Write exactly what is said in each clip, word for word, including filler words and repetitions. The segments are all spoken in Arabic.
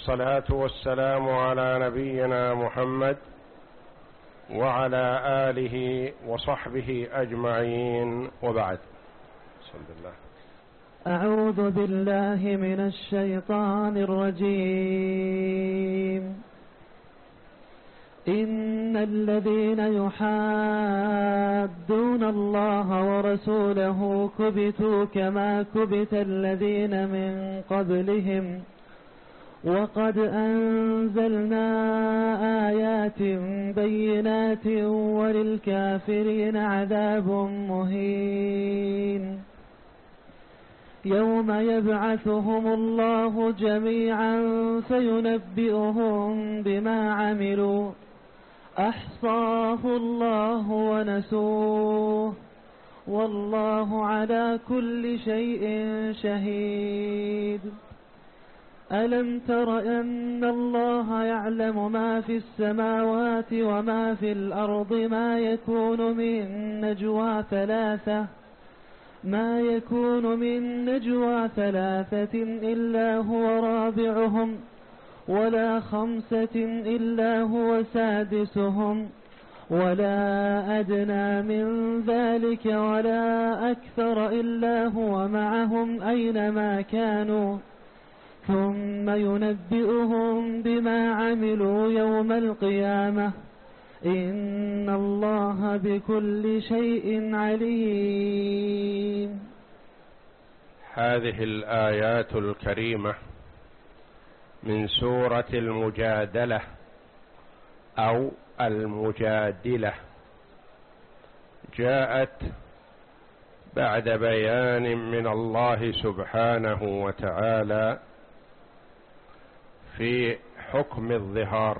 الصلاة والسلام على نبينا محمد وعلى آله وصحبه أجمعين، وبعد. بسم الله. أعوذ بالله من الشيطان الرجيم. إن الذين يحادون الله ورسوله كبتوا كما كبت الذين من قبلهم، وقد أنزلنا آيات بينات وللكافرين عذاب مهين. يوم يبعثهم الله جميعا فينبئهم بما عملوا، أحصاه الله ونسوه، والله على كل شيء شهيد. ألم تر أن الله يعلم ما في السماوات وما في الأرض؟ ما يكون من نجوى ثلاثة ما يكون من نجوى ثلاثة إلا هو رابعهم، ولا خمسة إلا هو سادسهم، ولا أدنى من ذلك ولا أكثر إلا هو معهم أينما كانوا، ثم ينبئهم بما عملوا يوم القيامة، إن الله بكل شيء عليم. هذه الآيات الكريمة من سورة المجادلة أو المجادلة، جاءت بعد بيان من الله سبحانه وتعالى في حكم الظهار،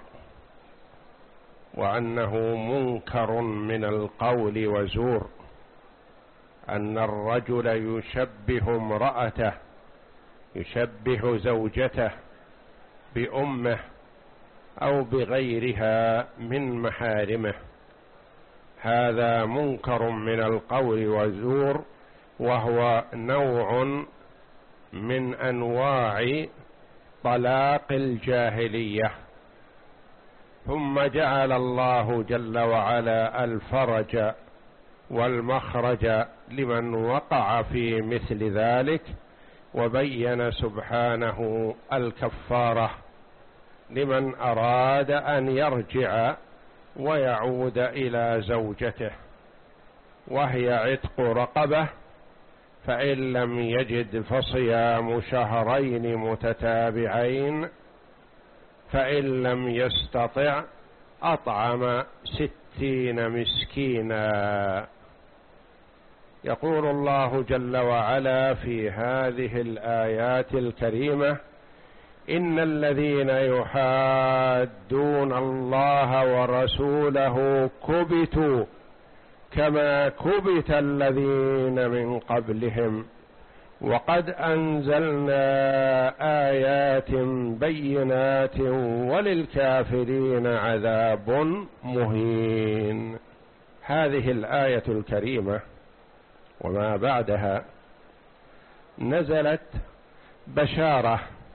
وأنه منكر من القول وزور، أن الرجل يشبه امرأته، يشبه زوجته بأمه أو بغيرها من محارمه، هذا منكر من القول وزور، وهو نوع من أنواع طلاق الجاهلية. ثم جعل الله جل وعلا الفرج والمخرج لمن وقع في مثل ذلك، وبين سبحانه الكفارة لمن أراد أن يرجع ويعود إلى زوجته، وهي عتق رقبة، فإن لم يجد فصيام شهرين متتابعين، فإن لم يستطع أطعم ستين مسكينا. يقول الله جل وعلا في هذه الآيات الكريمة: إن الذين يحادون الله ورسوله كبتوا كما كبت الذين من قبلهم، وقد أنزلنا آيات بينات وللكافرين عذاب مهين. هذه الآية الكريمة وما بعدها نزلت بشارة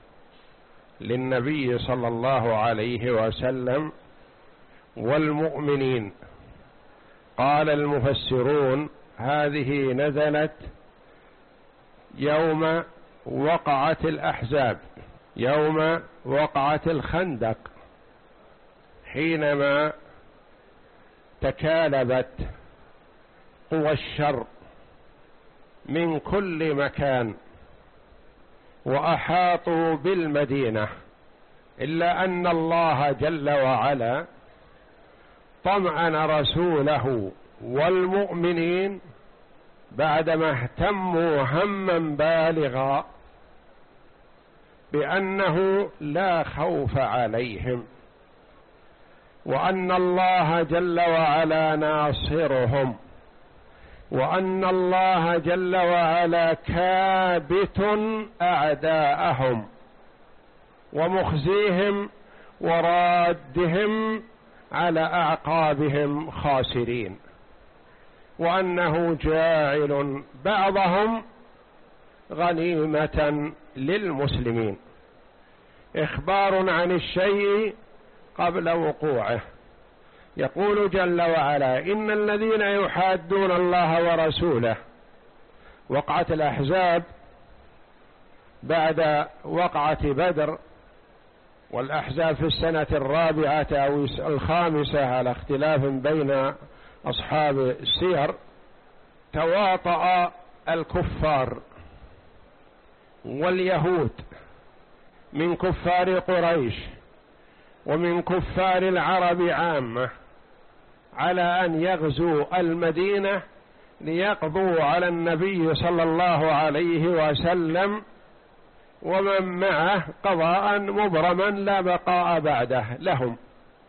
للنبي صلى الله عليه وسلم والمؤمنين. قال المفسرون: هذه نزلت يوم وقعت الأحزاب، يوم وقعت الخندق، حينما تكالبت قوى الشر من كل مكان وأحاطوا بالمدينة، إلا أن الله جل وعلا طمأن رسوله والمؤمنين بعدما اهتموا هما بالغا بأنه لا خوف عليهم، وأن الله جل وعلا ناصرهم، وأن الله جل وعلا كابت أعداءهم ومخزيهم ورادهم على أعقابهم خاسرين، وأنه جاعل بعضهم غنيمة للمسلمين. إخبار عن الشيء قبل وقوعه. يقول جل وعلا: إن الذين يحادون الله ورسوله. وقعة الأحزاب بعد وقعة بدر، والأحزاب في السنة الرابعة أو الخامسة على اختلاف بين أصحاب السير، تواطأ الكفار واليهود من كفار قريش ومن كفار العرب عامة على أن يغزوا المدينة ليقضوا على النبي صلى الله عليه وسلم ومن معه قضاء مبرما لا بقاء بعده لهم.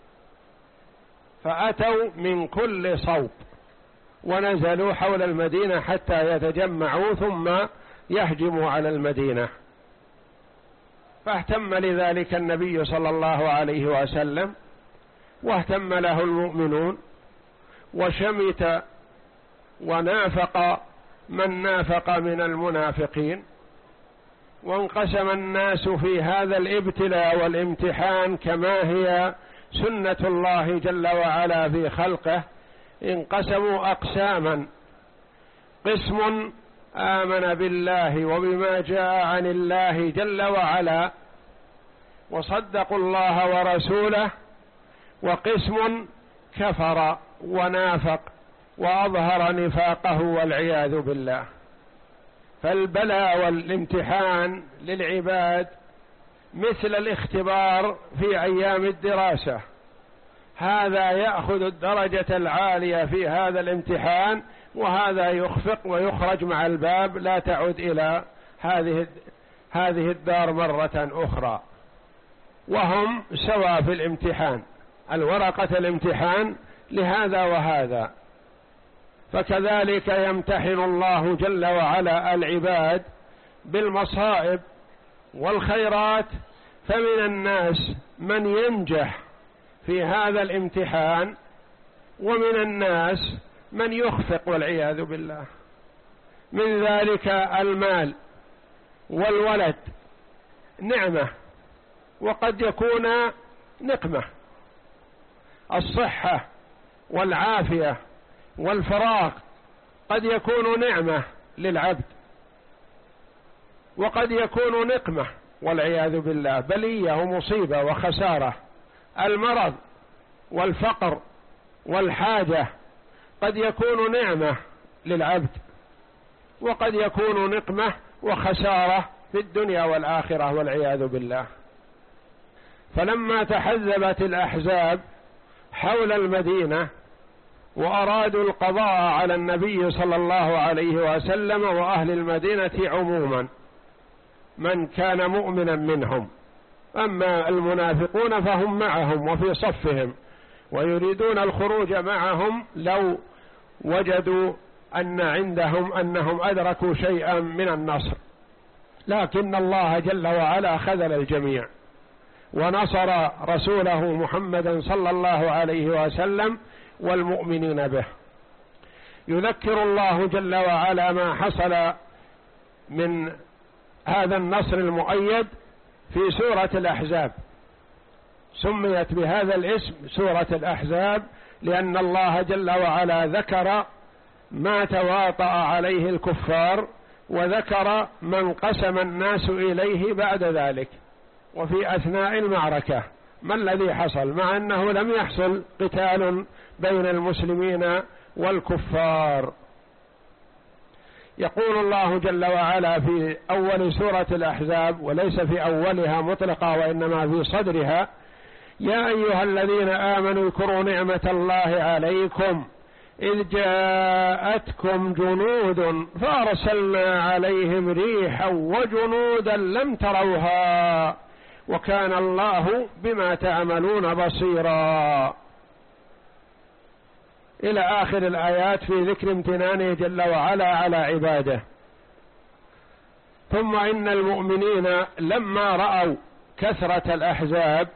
فأتوا من كل صوب ونزلوا حول المدينة حتى يتجمعوا ثم يهجموا على المدينة. فاهتم لذلك النبي صلى الله عليه وسلم واهتم له المؤمنون، وشمت ونافق من نافق من المنافقين، وانقسم الناس في هذا الابتلاء والامتحان كما هي سنة الله جل وعلا في خلقه. انقسموا أقساما: قسم آمن بالله وبما جاء عن الله جل وعلا وصدقوا الله ورسوله، وقسم كفر ونافق وأظهر نفاقه والعياذ بالله. فالبلاء والامتحان للعباد مثل الاختبار في أيام الدراسة، هذا يأخذ الدرجة العالية في هذا الامتحان، وهذا يخفق ويخرج مع الباب، لا تعود إلى هذه هذه الدار مرة أخرى. وهم سواء في الامتحان، الورقة الامتحان لهذا وهذا. فكذلك يمتحن الله جل وعلا العباد بالمصائب والخيرات، فمن الناس من ينجح في هذا الامتحان، ومن الناس من يخفق والعياذ بالله. من ذلك المال والولد نعمة وقد يكون نقمة، الصحة والعافية والفراغ قد يكون نعمة للعبد، وقد يكون نقمة والعياذ بالله، بلية ومصيبة وخسارة. المرض والفقر والحاجة قد يكون نعمة للعبد، وقد يكون نقمة وخسارة في الدنيا والآخرة والعياذ بالله. فلما تحزبت الأحزاب حول المدينة وأرادوا القضاء على النبي صلى الله عليه وسلم وأهل المدينة عموما من كان مؤمنا منهم، أما المنافقون فهم معهم وفي صفهم ويريدون الخروج معهم لو وجدوا أن عندهم أنهم أدركوا شيئا من النصر، لكن الله جل وعلا خذل الجميع ونصر رسوله محمدا صلى الله عليه وسلم والمؤمنين به. يذكر الله جل وعلا ما حصل من هذا النصر المؤيد في سورة الأحزاب، سميت بهذا الاسم سورة الأحزاب لأن الله جل وعلا ذكر ما تواطأ عليه الكفار، وذكر ما انقسم الناس إليه بعد ذلك وفي أثناء المعركة ما الذي حصل، مع أنه لم يحصل قتال بين المسلمين والكفار. يقول الله جل وعلا في أول سورة الأحزاب، وليس في أولها مطلقا وإنما في صدرها: يا أيها الذين آمنوا اذكروا نعمة الله عليكم إذ جاءتكم جنود فأرسلنا عليهم ريحا وجنودا لم تروها وكان الله بما تعملون بصيرا، إلى آخر الآيات في ذكر امتنانه جل وعلا على عباده. ثم إن المؤمنين لما رأوا كثرة الأحزاب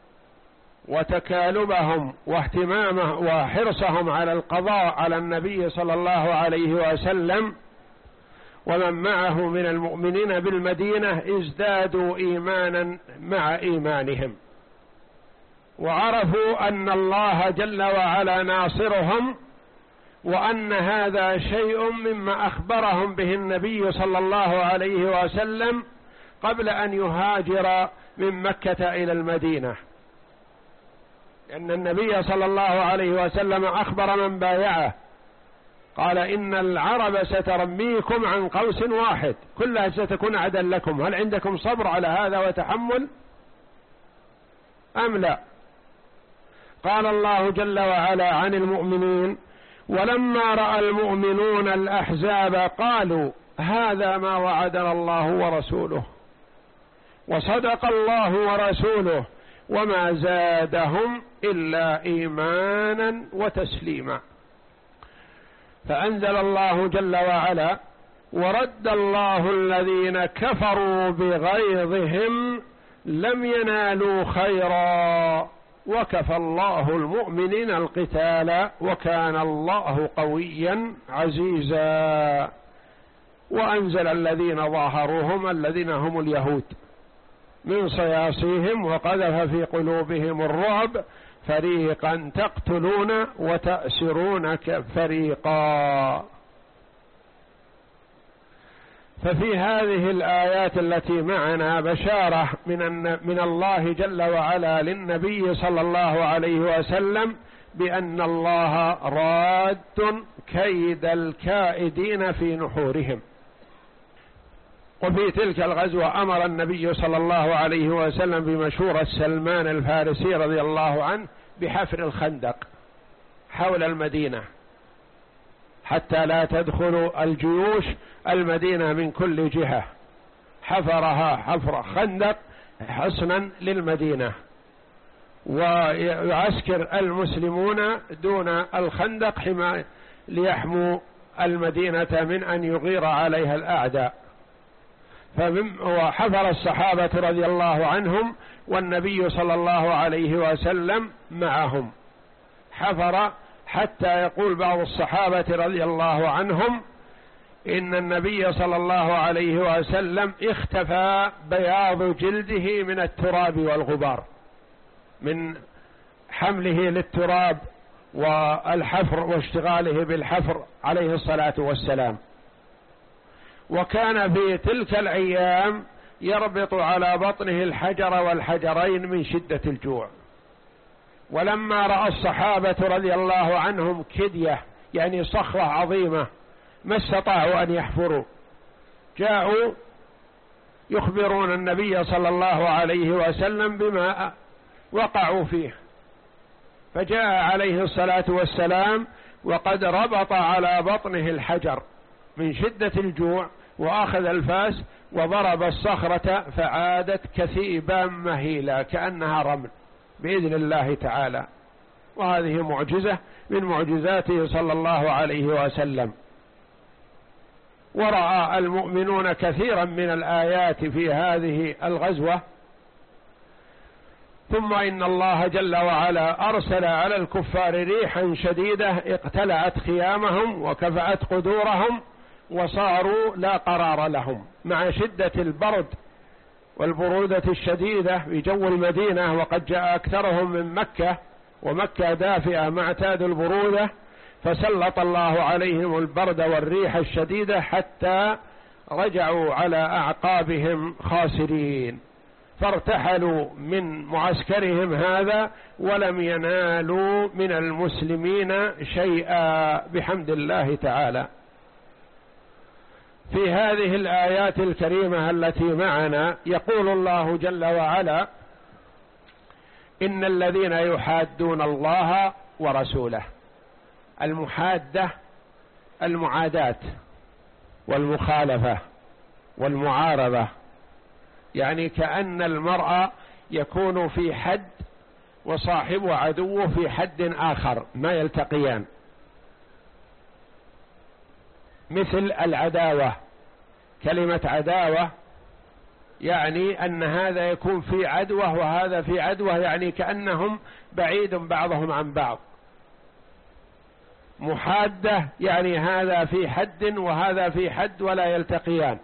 وتكالبهم واهتمامه وحرصهم على القضاء على النبي صلى الله عليه وسلم ومن معه من المؤمنين بالمدينة ازدادوا إيمانا مع إيمانهم، وعرفوا أن الله جل وعلا ناصرهم، وأن هذا شيء مما أخبرهم به النبي صلى الله عليه وسلم قبل أن يهاجر من مكة إلى المدينة، لأن النبي صلى الله عليه وسلم أخبر من بايعه قال إن العرب سترميكم عن قوس واحد كلها ستكون عدا لكم، هل عندكم صبر على هذا وتحمل أم لا؟ قال الله جل وعلا عن المؤمنين: ولما رأى المؤمنون الأحزاب قالوا هذا ما وعدنا الله ورسوله وصدق الله ورسوله وما زادهم إلا إيمانا وتسليما. فأنزل الله جل وعلا: ورد الله الذين كفروا بغيظهم لم ينالوا خيرا وكفى الله المؤمنين القتال وكان الله قويا عزيزا. وأنزل الذين ظاهروهم الذين هم اليهود من صياصيهم وقذف في قلوبهم الرعب فريقا تقتلون وتأسرون فريقا. ففي هذه الآيات التي معنا بشارة من من الله جل وعلا للنبي صلى الله عليه وسلم بأن الله راد كيد الكائدين في نحورهم. وفي تلك الغزوة أمر النبي صلى الله عليه وسلم بمشورة سلمان الفارسي رضي الله عنه بحفر الخندق حول المدينة حتى لا تدخل الجيوش المدينة من كل جهة، حفرها حفر خندق حصنا للمدينة، ويعسكر المسلمون دون الخندق حماية ليحموا المدينة من أن يغير عليها الأعداء. وحفر الصحابة رضي الله عنهم والنبي صلى الله عليه وسلم معهم، حفر حتى يقول بعض الصحابة رضي الله عنهم إن النبي صلى الله عليه وسلم اختفى بياض جلده من التراب والغبار من حمله للتراب والحفر واشتغاله بالحفر عليه الصلاة والسلام. وكان في تلك الأيام يربط على بطنه الحجر والحجرين من شدة الجوع. ولما رأى الصحابة رضي الله عنهم كدية يعني صخرة عظيمة ما استطاعوا أن يحفروا، جاءوا يخبرون النبي صلى الله عليه وسلم بما وقعوا فيه، فجاء عليه الصلاة والسلام وقد ربط على بطنه الحجر من شدة الجوع وأخذ الفاس وضرب الصخرة فعادت كثيبا مهيلا كأنها رمل بإذن الله تعالى. وهذه معجزة من معجزاته صلى الله عليه وسلم. ورأى المؤمنون كثيرا من الآيات في هذه الغزوة. ثم إن الله جل وعلا أرسل على الكفار ريحا شديدة اقتلعت خيامهم وكفأت قدورهم وصاروا لا قرار لهم مع شدة البرد والبرودة الشديدة في جو المدينة، وقد جاء أكثرهم من مكة ومكة دافئة معتاد البرودة، فسلط الله عليهم البرد والريح الشديدة حتى رجعوا على أعقابهم خاسرين، فارتحلوا من معسكرهم هذا ولم ينالوا من المسلمين شيئا بحمد الله تعالى. في هذه الآيات الكريمة التي معنا يقول الله جل وعلا: إن الذين يحادون الله ورسوله. المحادة المعاداة والمخالفة والمعارضة، يعني كأن المرء يكون في حد وصاحبه عدوه في حد آخر ما يلتقيان، مثل العداوة. كلمة عداوة يعني أن هذا يكون في عدوة وهذا في عدوة، يعني كأنهم بعيد بعضهم عن بعض. محادة يعني هذا في حد وهذا في حد ولا يلتقيان،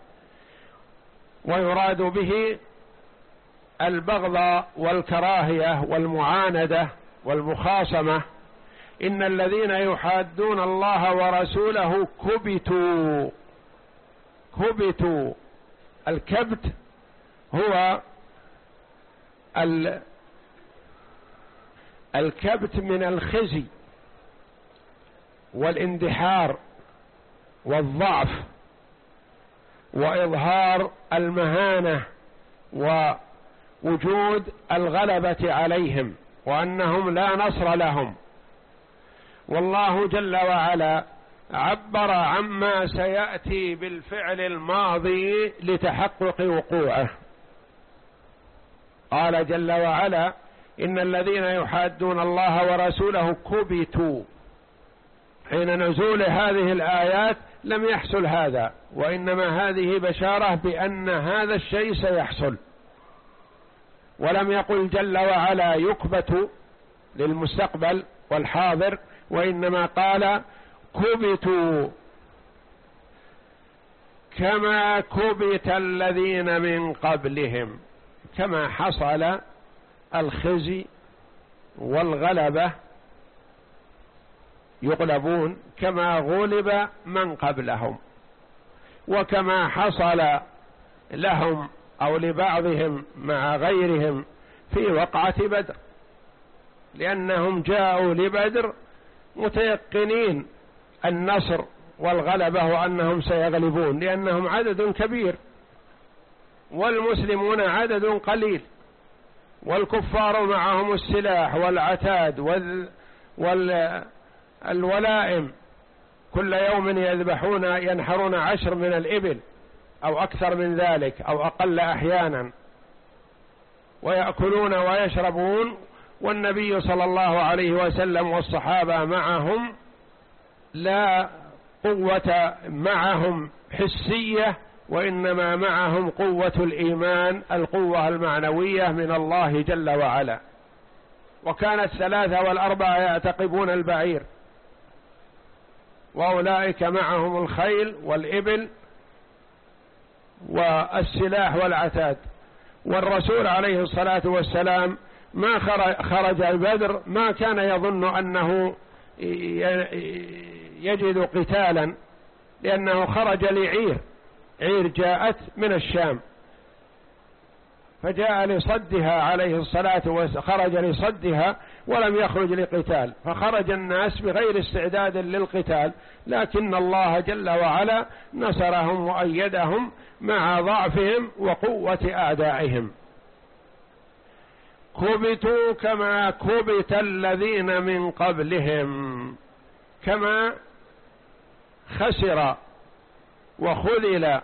ويراد به البغض والكراهية والمعاندة والمخاصمة. إن الذين يحادون الله ورسوله كبتوا. كبتوا، الكبت هو الكبت من الخزي والاندحار والضعف وإظهار المهانة ووجود الغلبة عليهم وأنهم لا نصر لهم. والله جل وعلا عبر عما سيأتي بالفعل الماضي لتحقق وقوعه. قال جل وعلا: إن الذين يحادون الله ورسوله كبتوا. حين نزول هذه الآيات لم يحصل هذا، وإنما هذه بشارة بأن هذا الشيء سيحصل، ولم يقل جل وعلا يكبت للمستقبل والحاضر، وإنما قال كبتوا كما كبت الذين من قبلهم، كما حصل الخزي والغلبة يغلبون كما غلب من قبلهم، وكما حصل لهم أو لبعضهم مع غيرهم في وقعة بدر، لأنهم جاءوا لبدر متيقنين النصر والغلبة وأنهم سيغلبون، لأنهم عدد كبير والمسلمون عدد قليل، والكفار معهم السلاح والعتاد وال... وال... الولائم، كل يوم يذبحون ينحرون عشر من الإبل أو أكثر من ذلك أو أقل أحيانا، ويأكلون ويشربون، والنبي صلى الله عليه وسلم والصحابة معهم لا قوة معهم حسية، وإنما معهم قوة الإيمان، القوة المعنوية من الله جل وعلا. وكانت ثلاثة والأربعة يعتقبون البعير، وأولئك معهم الخيل والإبل والسلاح والعتاد. والرسول عليه الصلاة والسلام ما خرج البدر ما كان يظن أنه يجد قتالا، لأنه خرج لعير، عير جاءت من الشام فجاء لصدها عليه الصلاة والسلام، خرج لصدها ولم يخرج لقتال، فخرج الناس بغير استعداد للقتال، لكن الله جل وعلا نصرهم وأيدهم مع ضعفهم وقوة أعدائهم. كبتوا كما كبت الذين من قبلهم، كما خسر وخذل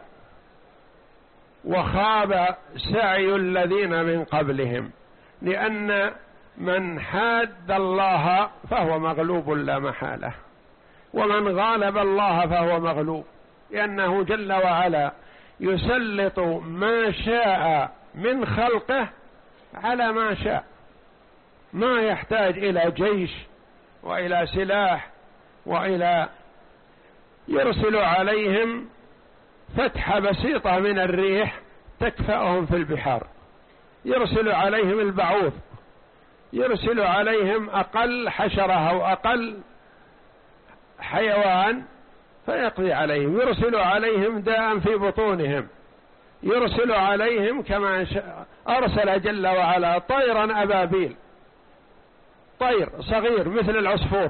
وخاب سعي الذين من قبلهم، لأن من حاد الله فهو مغلوب لا محالة، ومن غالب الله فهو مغلوب، لأنه جل وعلا يسلط ما شاء من خلقه على ما شاء، ما يحتاج إلى جيش وإلى سلاح وإلى، يرسل عليهم فتحة بسيطة من الريح تكفأهم في البحار، يرسل عليهم البعوض، يرسل عليهم أقل حشرة أو أقل حيوان فيقضي عليهم، يرسل عليهم داء في بطونهم، يرسل عليهم كما أرسل جل وعلا طيرا أبابيل، طير صغير مثل العصفور،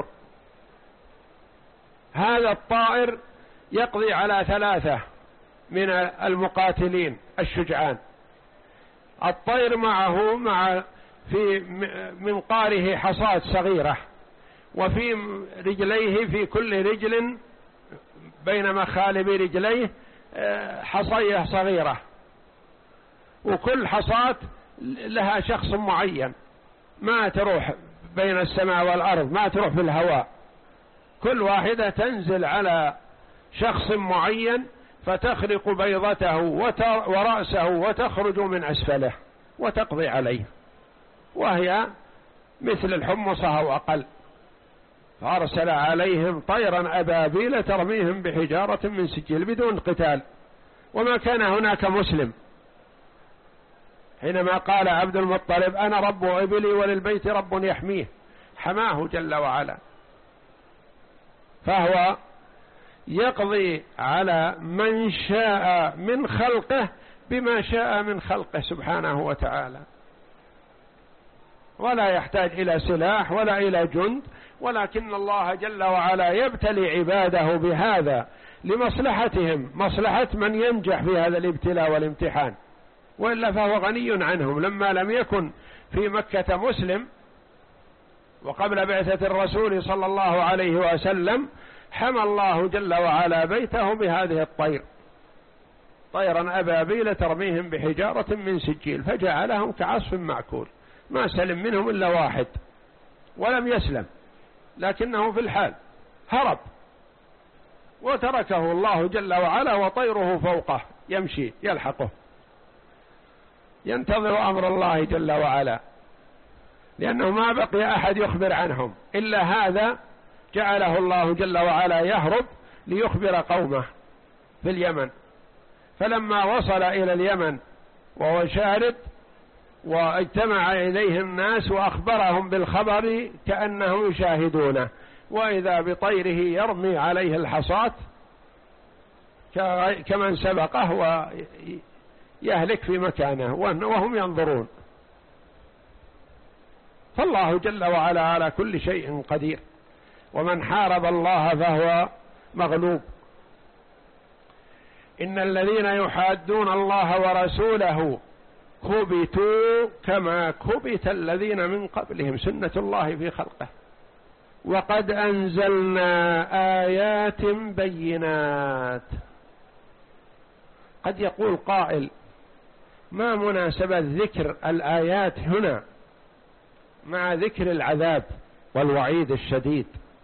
هذا الطائر يقضي على ثلاثة من المقاتلين الشجعان. الطير معه مع في منقاره حصاة صغيرة، وفي رجليه في كل رجل بين مخالب رجليه حصية صغيرة، وكل حصاة لها شخص معين، ما تروح بين السماء والأرض، ما تروح في الهواء، كل واحدة تنزل على شخص معين فتخرق بيضته ورأسه وتخرج من أسفله وتقضي عليه، وهي مثل الحمصة أو أقل. فأرسل عليهم طيرا أبابيل ترميهم بحجارة من سجيل بدون قتال، وما كان هناك مسلم. حينما قال عبد المطلب أنا رب إبلي وللبيت رب يحميه، حماه جل وعلا. فهو يقضي على من شاء من خلقه بما شاء من خلقه سبحانه وتعالى، ولا يحتاج إلى سلاح ولا إلى جند، ولكن الله جل وعلا يبتلي عباده بهذا لمصلحتهم، مصلحة من ينجح في هذا الابتلاء والامتحان، وإلا فهو غني عنهم. لما لم يكن في مكة مسلم وقبل بعثة الرسول صلى الله عليه وسلم، حمى الله جل وعلا بيته بهذه الطير، طيرا أبابيل ترميهم بحجارة من سجيل، فجعلهم كعصف معكول، ما سلم منهم إلا واحد ولم يسلم، لكنه في الحال هرب، وتركه الله جل وعلا وطيره فوقه يمشي يلحقه، ينتظر أمر الله جل وعلا، لأنه ما بقي أحد يخبر عنهم إلا هذا جعله الله جل وعلا يهرب ليخبر قومه في اليمن. فلما وصل إلى اليمن وهو شارد واجتمع إليه الناس وأخبرهم بالخبر كأنهم يشاهدونه، وإذا بطيره يرمي عليه الحصاة كمن سبقه ويهلك في مكانه وهم ينظرون. فالله جل وعلا على كل شيء قدير، ومن حارب الله فهو مغلوب. إن الذين يحادون الله ورسوله كبتوا كما كبت الذين من قبلهم، سنة الله في خلقه. وقد أنزلنا آيات بينات. قد يقول قائل ما مناسبة ذكر الآيات هنا مع ذكر العذاب والوعيد الشديد؟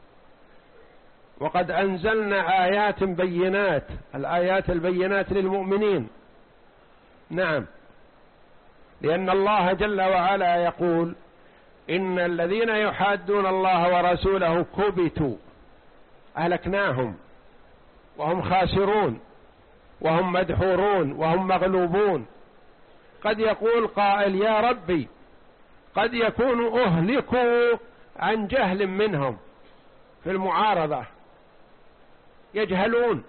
وقد أنزلنا آيات بينات، الآيات البينات للمؤمنين. نعم، لأن الله جل وعلا يقول إن الذين يحادون الله ورسوله كبتوا، أهلكناهم وهم خاسرون وهم مدحورون وهم مغلوبون. قد يقول قائل يا ربي قد يكون أهلكوا عن جهل منهم في المعارضة، يجهلون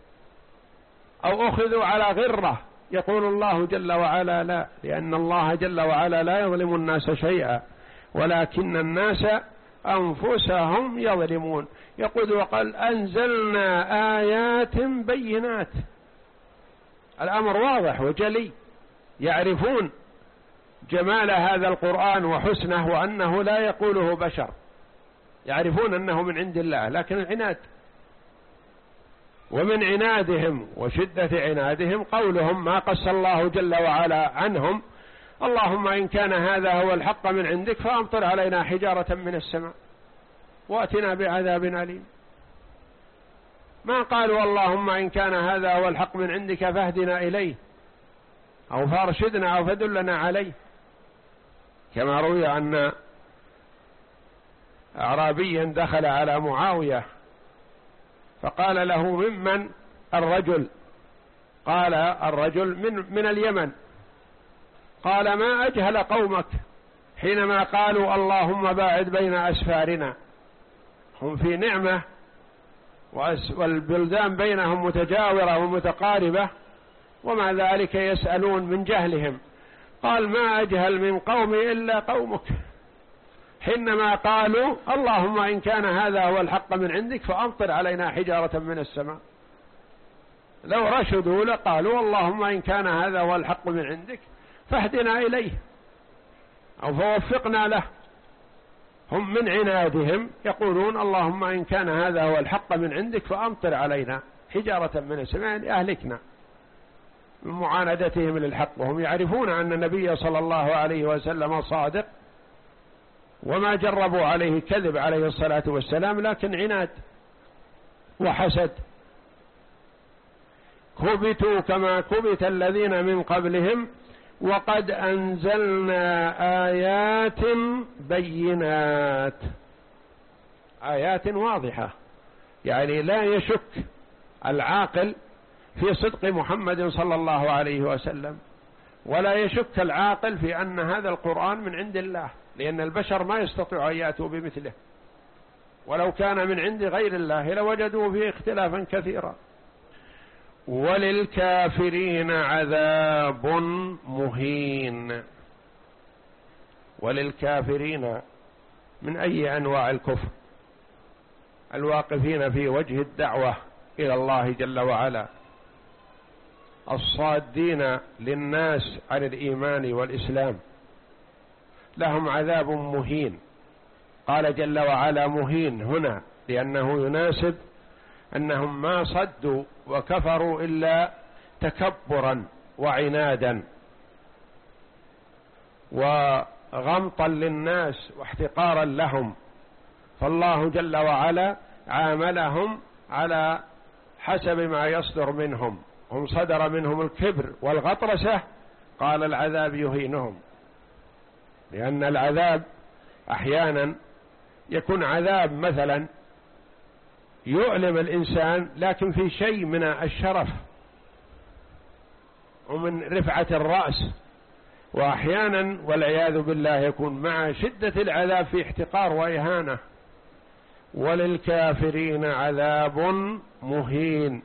أو أخذوا على غرة. يقول الله جل وعلا لا، لأن الله جل وعلا لا يظلم الناس شيئا ولكن الناس أنفسهم يظلمون. يقول وقال أنزلنا آيات بينات، الأمر واضح وجلي، يعرفون جمال هذا القرآن وحسنه وأنه لا يقوله بشر، يعرفون أنه من عند الله، لكن العناد، ومن عنادهم وشدة عنادهم قولهم ما قص الله جل وعلا عنهم اللهم إن كان هذا هو الحق من عندك فأمطر علينا حجارة من السماء وأتنا بعذاب أليم. ما قالوا اللهم إن كان هذا هو الحق من عندك فاهدنا إليه أو فارشدنا أو فدلنا عليه، كما روي أن أعرابيا دخل على معاوية فقال له ممن الرجل؟ قال الرجل من, من اليمن. قال ما أجهل قومك حينما قالوا اللهم باعد بين أسفارنا، هم في نعمة والبلدان بينهم متجاورة ومتقاربة، ومع ذلك يسألون من جهلهم. قال ما أجهل من قومي إلا قومك، حينما قالوا اللهم إن كان هذا هو الحق من عندك فأمطر علينا حجارة من السماء. لو رشدوا لقالوا اللهم إن كان هذا هو الحق من عندك فاهدنا إليه أو فوفقنا له. هم من عنادهم يقولون اللهم إن كان هذا هو الحق من عندك فأمطر علينا حجارة من السماء أهلكنا، من معاندتهم للحق، وهم يعرفون أن النبي صلى الله عليه وسلم صادق وما جربوا عليه كذب عليه الصلاة والسلام، لكن عناد وحسد. كبتوا كما كبت الذين من قبلهم وقد أنزلنا آيات بينات. آيات واضحة، يعني لا يشك العاقل في صدق محمد صلى الله عليه وسلم، ولا يشك العاقل في أن هذا القرآن من عند الله، لأن البشر ما يستطيع أن يأتوا بمثله، ولو كان من عند غير الله لوجدوا فيه اختلافا كثيرا. وللكافرين عذاب مهين. وللكافرين من أي أنواع الكفر؟ الواقفين في وجه الدعوة إلى الله جل وعلا، الصادين للناس عن الإيمان والإسلام، لهم عذاب مهين. قال جل وعلا مهين هنا لأنه يناسب أنهم ما صدوا وكفروا إلا تكبرا وعنادا وغمطا للناس واحتقارا لهم، فالله جل وعلا عاملهم على حسب ما يصدر منهم. هم صدر منهم الكبر والغطرسة، قال العذاب يهينهم، لأن العذاب أحيانا يكون عذاب مثلا يؤلم الإنسان لكن في شيء من الشرف ومن رفعة الرأس، وأحيانا والعياذ بالله يكون مع شدة العذاب في احتقار وإهانة. وللكافرين عذاب مهين،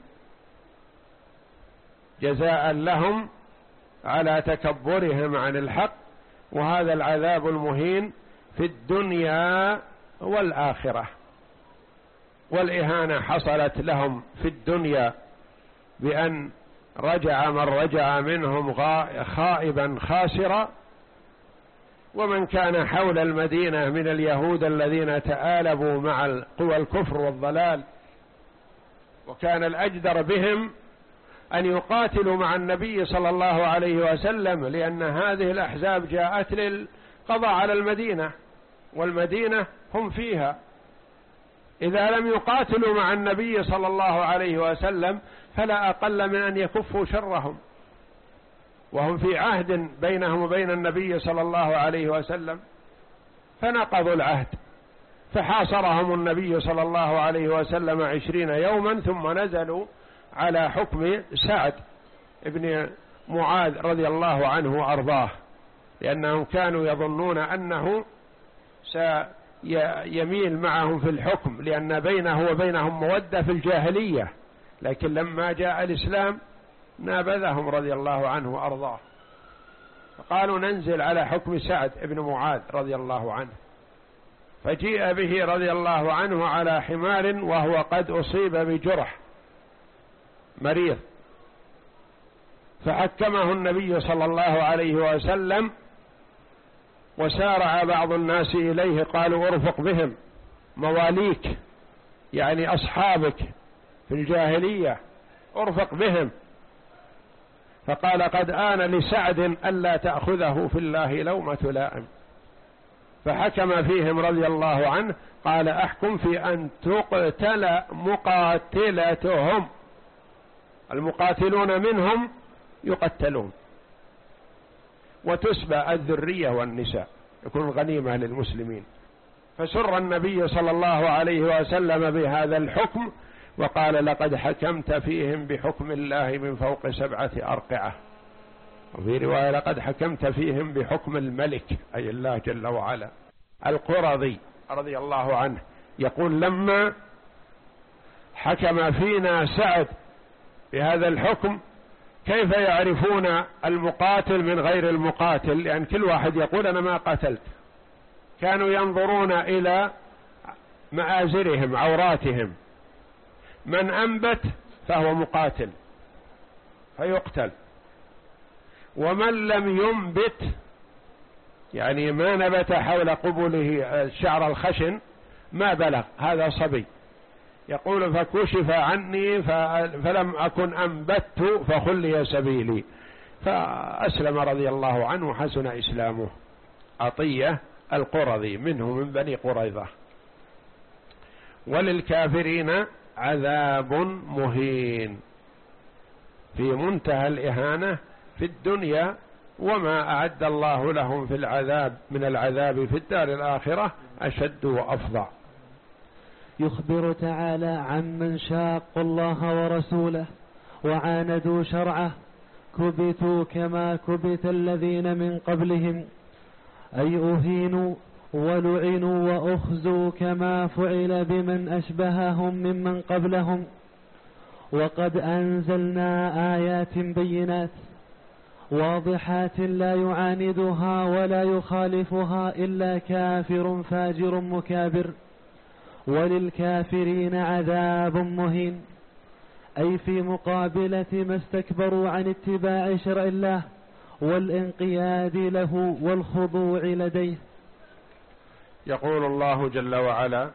جزاء لهم على تكبرهم عن الحق، وهذا العذاب المهين في الدنيا والآخرة. والإهانة حصلت لهم في الدنيا بأن رجع من رجع منهم خائبا خاسرا، ومن كان حول المدينة من اليهود الذين تآلبوا مع قوى الكفر والضلال، وكان الأجدر بهم أن يقاتلوا مع النبي صلى الله عليه وسلم، لأن هذه الأحزاب جاءت للقضاء على المدينة، والمدينة هم فيها. إذا لم يقاتلوا مع النبي صلى الله عليه وسلم فلا أقل من أن يكفوا شرهم، وهم في عهد بينهم وبين النبي صلى الله عليه وسلم، فنقضوا العهد، فحاصرهم النبي صلى الله عليه وسلم عشرين يوما، ثم نزلوا على حكم سعد ابن معاذ رضي الله عنه وأرضاه، لأنهم كانوا يظنون أنه سيميل معهم في الحكم، لأن بينه وبينهم مودة في الجاهلية، لكن لما جاء الإسلام نابذهم رضي الله عنه وأرضاه، فقالوا ننزل على حكم سعد ابن معاذ رضي الله عنه. فجيء به رضي الله عنه على حمار وهو قد أصيب بجرح مريض، فحكمه النبي صلى الله عليه وسلم، وسارع بعض الناس إليه قالوا ارفق بهم، مواليك يعني أصحابك في الجاهلية، ارفق بهم. فقال قد آن لسعد ألا تأخذه في الله لومة لائم، فحكم فيهم رضي الله عنه، قال أحكم في أن تقتل مقاتلتهم، المقاتلون منهم يقتلون، وتسبى الذرية والنساء، يكون غنيمة للمسلمين. فسر النبي صلى الله عليه وسلم بهذا الحكم، وقال لقد حكمت فيهم بحكم الله من فوق سبعة أرقعة، وفي رواية لقد حكمت فيهم بحكم الملك أي الله جل وعلا. القرظي رضي الله عنه يقول لما حكم فينا سعد بهذا الحكم كيف يعرفون المقاتل من غير المقاتل، لأن يعني كل واحد يقول أنا ما قتلت، كانوا ينظرون إلى مآزرهم عوراتهم، من أنبت فهو مقاتل فيقتل، ومن لم ينبت يعني ما نبت حول قبله الشعر الخشن ما بلغ، هذا صبي. يقول فكشف عني فلم أكن أنبت فخلي سبيلي، فأسلم رضي الله عنه حسن إسلامه. عطية القرظي منه من بني قريظة. وللكافرين عذاب مهين، في منتهى الإهانة في الدنيا، وما أعد الله لهم في العذاب من العذاب في الدار الآخرة أشد وأفظع. يخبر تعالى عمن شاقوا الله ورسوله وعاندوا شرعه كبتوا كما كبت الذين من قبلهم، أي أهينوا ولعنوا وأخزوا كما فعل بمن أشبههم ممن قبلهم. وقد أنزلنا آيات بينات واضحات لا يعاندها ولا يخالفها إلا كافر فاجر مكابر، وللكافرين عذاب مهين، أي في مقابلة ما استكبروا عن اتباع شرع الله والانقياد له والخضوع لديه. يقول الله جل وعلا: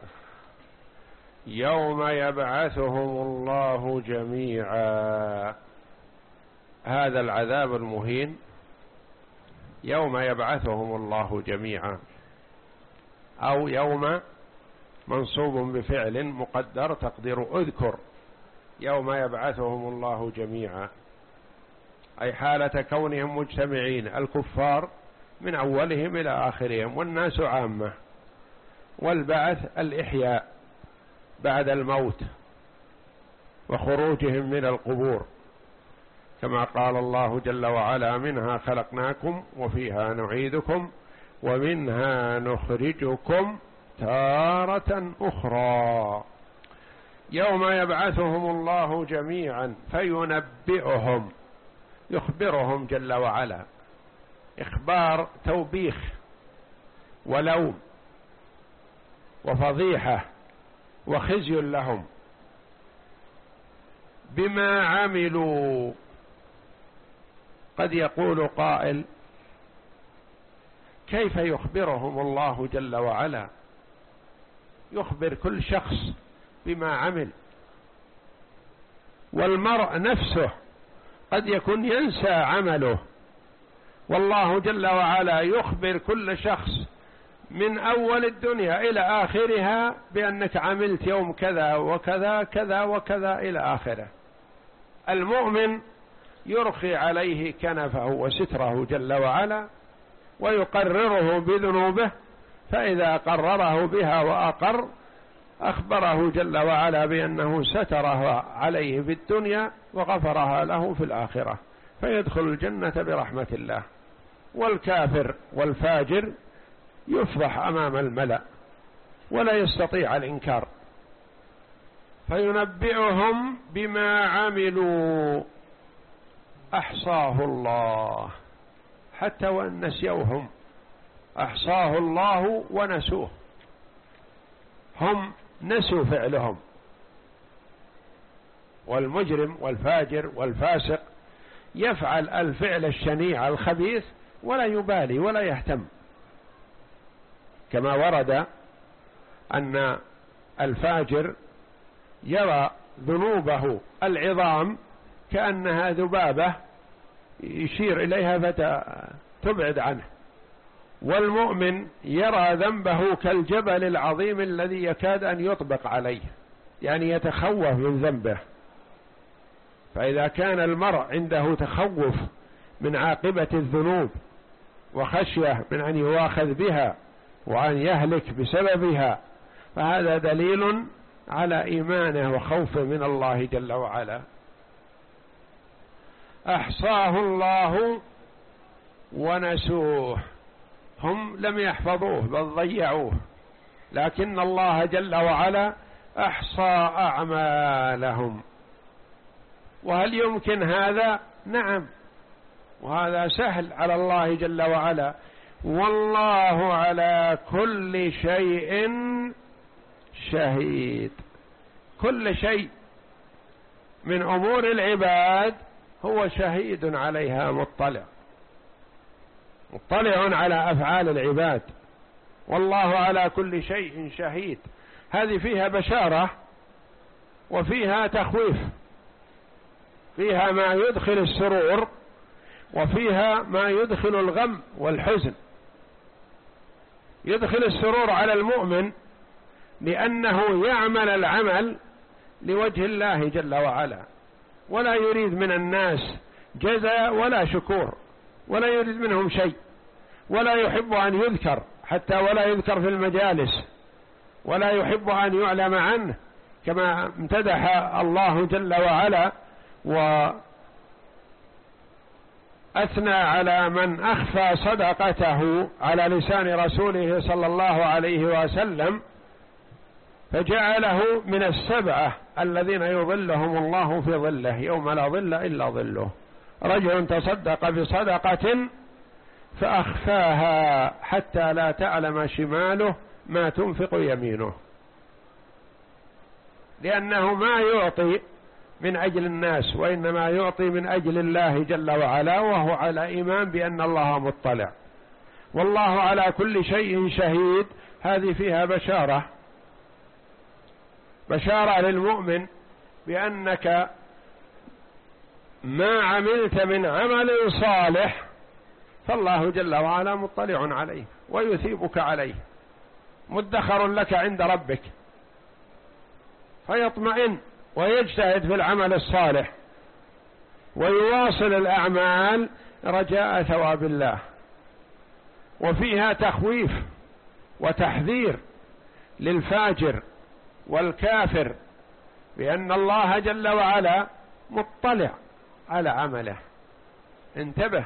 يوم يبعثهم الله جميعا. هذا العذاب المهين يوم يبعثهم الله جميعا، أو يوم منصوب بفعل مقدر تقدير اذكر يوم يبعثهم الله جميعا، أي حالة كونهم مجتمعين، الكفار من أولهم إلى آخرهم والناس عامة. والبعث الإحياء بعد الموت وخروجهم من القبور، كما قال الله جل وعلا: منها خلقناكم وفيها نعيدكم ومنها نخرجكم تارة أخرى. يوم يبعثهم الله جميعا فينبئهم، يخبرهم جل وعلا إخبار توبيخ ولوم وفضيحة وخزي لهم بما عملوا. قد يقول قائل: كيف يخبرهم الله جل وعلا؟ يخبر كل شخص بما عمل، والمرء نفسه قد يكون ينسى عمله، والله جل وعلا يخبر كل شخص من أول الدنيا إلى آخرها بأنك عملت يوم كذا وكذا كذا وكذا إلى آخره. المؤمن يرخي عليه كنفه وستره جل وعلا ويقرره بذنوبه، فإذا قرره بها وأقر أخبره جل وعلا بأنه سترها عليه في الدنيا وغفرها له في الآخرة، فيدخل الجنة برحمة الله. والكافر والفاجر يفضح أمام الملأ ولا يستطيع الإنكار. فينبئهم بما عملوا أحصاه الله، حتى وإن نسيوهم أحصاه الله ونسوه. هم نسوا فعلهم، والمجرم والفاجر والفاسق يفعل الفعل الشنيع الخبيث ولا يبالي ولا يهتم، كما ورد أن الفاجر يرى ذنوبه العظام كأنها ذبابة يشير إليها فتبعد عنه، والمؤمن يرى ذنبه كالجبل العظيم الذي يكاد أن يطبق عليه، يعني يتخوف من ذنبه. فإذا كان المرء عنده تخوف من عاقبة الذنوب وخشية من أن يواخذ بها وأن يهلك بسببها، فهذا دليل على إيمانه وخوفه من الله جل وعلا. أحصاه الله ونسوه، هم لم يحفظوه بل ضيعوه، لكن الله جل وعلا أحصى أعمالهم. وهل يمكن هذا؟ نعم، وهذا سهل على الله جل وعلا. والله على كل شيء شهيد. كل شيء من أمور العباد هو شهيد عليها، مطلع مطلع على أفعال العباد. والله على كل شيء شهيد، هذه فيها بشارة وفيها تخويف، فيها ما يدخل السرور وفيها ما يدخل الغم والحزن. يدخل السرور على المؤمن لأنه يعمل العمل لوجه الله جل وعلا، ولا يريد من الناس جزاء ولا شكور، ولا يريد منهم شيء، ولا يحب أن يذكر حتى ولا يذكر في المجالس، ولا يحب أن يعلم عنه، كما امتدح الله جل وعلا وأثنى على من أخفى صدقته على لسان رسوله صلى الله عليه وسلم، فجعله من السبعة الذين يظلهم الله في ظله يوم لا ظل إلا ظله. رجل تصدق بصدقة فأخفاها حتى لا تعلم شماله ما تنفق يمينه، لأنه ما يعطي من أجل الناس، وإنما يعطي من أجل الله جل وعلا، وهو على إيمان بأن الله مطلع. والله على كل شيء شهيد، هذه فيها بشارة بشارة للمؤمن بأنك ما عملت من عمل صالح فالله جل وعلا مطلع عليه ويثيبك عليه، مدخر لك عند ربك، فيطمئن ويجتهد في العمل الصالح ويواصل الأعمال رجاء ثواب الله. وفيها تخويف وتحذير للفاجر والكافر بأن الله جل وعلا مطلع على عمله. انتبه،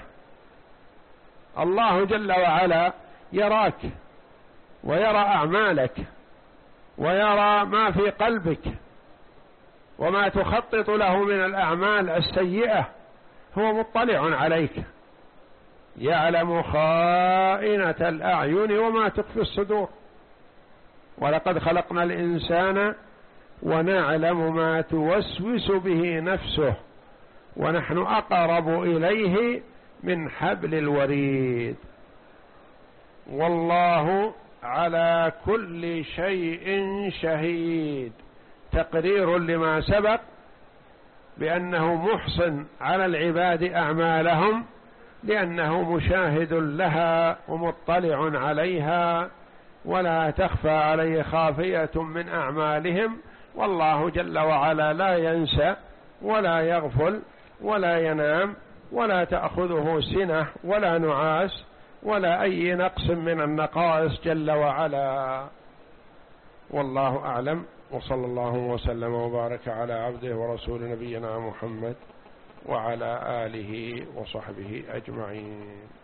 الله جل وعلا يراك ويرى أعمالك ويرى ما في قلبك وما تخطط له من الأعمال السيئة، هو مطلع عليك، يعلم خائنة الأعين وما تخفي الصدور. ولقد خلقنا الإنسان ونعلم ما توسوس به نفسه ونحن أقرب إليه من حبل الوريد. والله على كل شيء شهيد، تقرير لما سبق بأنه محصن على العباد أعمالهم، لأنه مشاهد لها ومطلع عليها، ولا تخفى عليه خافية من أعمالهم. والله جل وعلا لا ينسى ولا يغفل ولا ينام ولا تأخذه سنة ولا نعاس ولا أي نقص من النقائص جل وعلا. والله أعلم، وصلى الله وسلم وبارك على عبده ورسول نبينا محمد وعلى آله وصحبه أجمعين.